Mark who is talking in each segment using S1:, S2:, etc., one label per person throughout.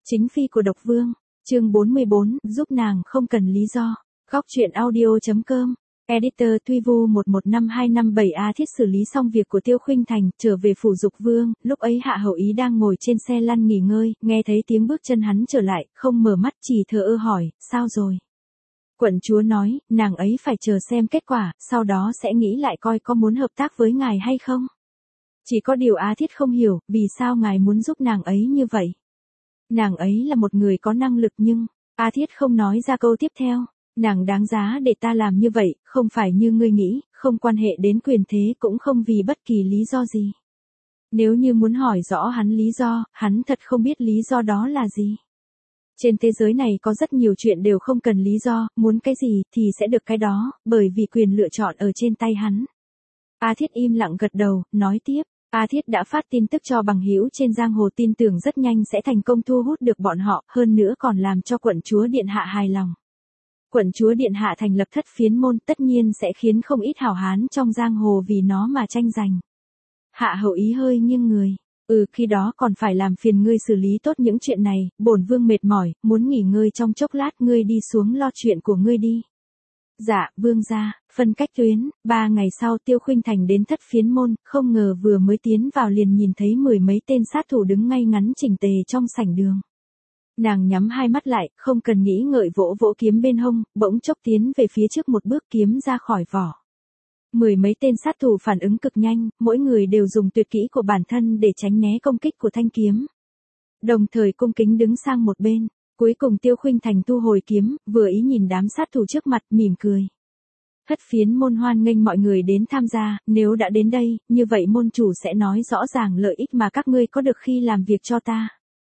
S1: Chính phi của độc vương, chương 44, giúp nàng không cần lý do. Góc truyện audio.com. Editor Tuy Vu 115257 A Thiết xử lý xong việc của Tiêu Khuynh Thành, trở về phủ Dục Vương, lúc ấy Hạ Hậu Ý đang ngồi trên xe lăn nghỉ ngơi, nghe thấy tiếng bước chân hắn trở lại, không mở mắt chỉ thờ ơ hỏi, sao rồi? Quận chúa nói, nàng ấy phải chờ xem kết quả, sau đó sẽ nghĩ lại coi có muốn hợp tác với ngài hay không. Chỉ có điều A Thiết không hiểu, vì sao ngài muốn giúp nàng ấy như vậy? Nàng ấy là một người có năng lực nhưng, A Thiết không nói ra câu tiếp theo. Nàng đáng giá để ta làm như vậy, không phải như ngươi nghĩ, không quan hệ đến quyền thế cũng không vì bất kỳ lý do gì. Nếu như muốn hỏi rõ hắn lý do, hắn thật không biết lý do đó là gì. Trên thế giới này có rất nhiều chuyện đều không cần lý do, muốn cái gì thì sẽ được cái đó, bởi vì quyền lựa chọn ở trên tay hắn. A Thiết im lặng gật đầu, nói tiếp. A Thiết đã phát tin tức cho bằng hữu trên giang hồ, tin tưởng rất nhanh sẽ thành công thu hút được bọn họ, hơn nữa còn làm cho quận chúa điện hạ hài lòng. Quận chúa điện hạ thành lập Thất Phiến môn tất nhiên sẽ khiến không ít hảo hán trong giang hồ vì nó mà tranh giành. Hạ Hậu Ý hơi nghiêng người. Khi đó còn phải làm phiền ngươi xử lý tốt những chuyện này, bổn vương mệt mỏi, muốn nghỉ ngơi trong chốc lát, ngươi đi xuống lo chuyện của ngươi đi. Dạ, vương gia. Phân cách tuyến, 3 ngày sau Tiêu Khuynh Thành đến Thất Phiến môn, không ngờ vừa mới tiến vào liền nhìn thấy 10 mấy tên sát thủ đứng ngay ngắn chỉnh tề trong sảnh đường. Nàng nhắm hai mắt lại, không cần nghĩ ngợi vỗ vỗ kiếm bên hông, bỗng chốc tiến về phía trước một bước, kiếm ra khỏi vỏ. 10 mấy tên sát thủ phản ứng cực nhanh, mỗi người đều dùng tuyệt kỹ của bản thân để tránh né công kích của thanh kiếm. Đồng thời cung kính đứng sang một bên, cuối cùng Tiêu Khuynh Thành thu hồi kiếm, vừa ý nhìn đám sát thủ trước mặt, mỉm cười. Thất Phiến môn hoan nghênh mọi người đến tham gia, nếu đã đến đây, như vậy môn chủ sẽ nói rõ ràng lợi ích mà các ngươi có được khi làm việc cho ta.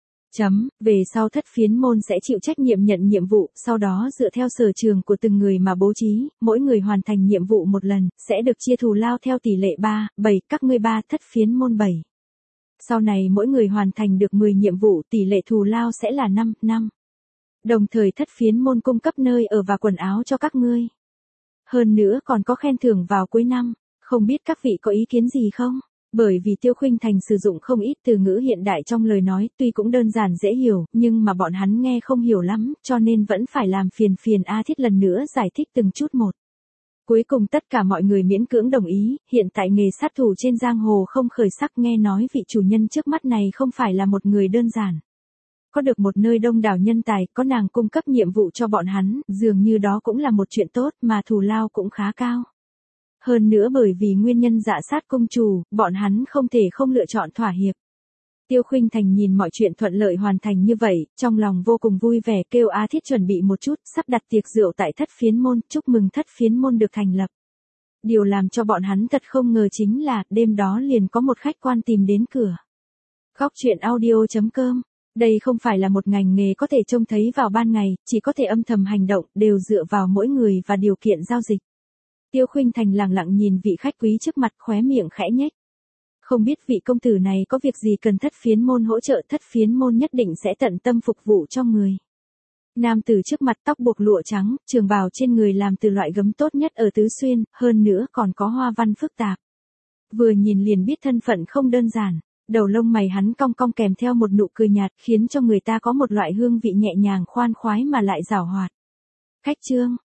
S1: Về sau Thất Phiến môn sẽ chịu trách nhiệm nhận nhiệm vụ, sau đó dựa theo sở trường của từng người mà bố trí, mỗi người hoàn thành nhiệm vụ một lần, sẽ được chia thù lao theo tỷ lệ 3-7, các ngươi 3, Thất Phiến môn 7. Sau này mỗi người hoàn thành được 10 nhiệm vụ, tỷ lệ thù lao sẽ là 5-5. Đồng thời Thất Phiến môn cung cấp nơi ở và quần áo cho các ngươi. Hơn nữa còn có khen thưởng vào cuối năm, không biết các vị có ý kiến gì không? Bởi vì Tiêu Khuynh Thành sử dụng không ít từ ngữ hiện đại trong lời nói, tuy cũng đơn giản dễ hiểu, nhưng mà bọn hắn nghe không hiểu lắm, cho nên vẫn phải làm phiền A Thiết lần nữa giải thích từng chút một. Cuối cùng tất cả mọi người miễn cưỡng đồng ý, hiện tại nghề sát thủ trên giang hồ không khởi sắc, nghe nói vị chủ nhân trước mắt này không phải là một người đơn giản. Có được một nơi đông đảo nhân tài, có nàng cung cấp nhiệm vụ cho bọn hắn, dường như đó cũng là một chuyện tốt mà thù lao cũng khá cao. Hơn nữa bởi vì nguyên nhân dạ sát công chủ, bọn hắn không thể không lựa chọn thỏa hiệp. Tiêu Khuynh Thành nhìn mọi chuyện thuận lợi hoàn thành như vậy, trong lòng vô cùng vui vẻ, kêu A Thiết chuẩn bị một chút, sắp đặt tiệc rượu tại Thất Phiến môn, chúc mừng Thất Phiến môn được thành lập. Điều làm cho bọn hắn thật không ngờ chính là, đêm đó liền có một khách quan tìm đến cửa. Góc truyện audio.com. Đây không phải là một ngành nghề có thể trông thấy vào ban ngày, chỉ có thể âm thầm hành động, đều dựa vào mỗi người và điều kiện giao dịch. Tiêu Khuynh Thành lặng lặng nhìn vị khách quý trước mặt, khóe miệng khẽ nhếch. Không biết vị công tử này có việc gì cần Thất Phiến môn hỗ trợ, Thất Phiến môn nhất định sẽ tận tâm phục vụ cho người. Nam tử trước mặt tóc buộc lụa trắng, trường bào trên người làm từ loại gấm tốt nhất ở Tứ Xuyên, hơn nữa còn có hoa văn phức tạp. Vừa nhìn liền biết thân phận không đơn giản, đầu lông mày hắn cong cong kèm theo một nụ cười nhạt, khiến cho người ta có một loại hương vị nhẹ nhàng khoan khoái mà lại giảo hoạt. Khách trương,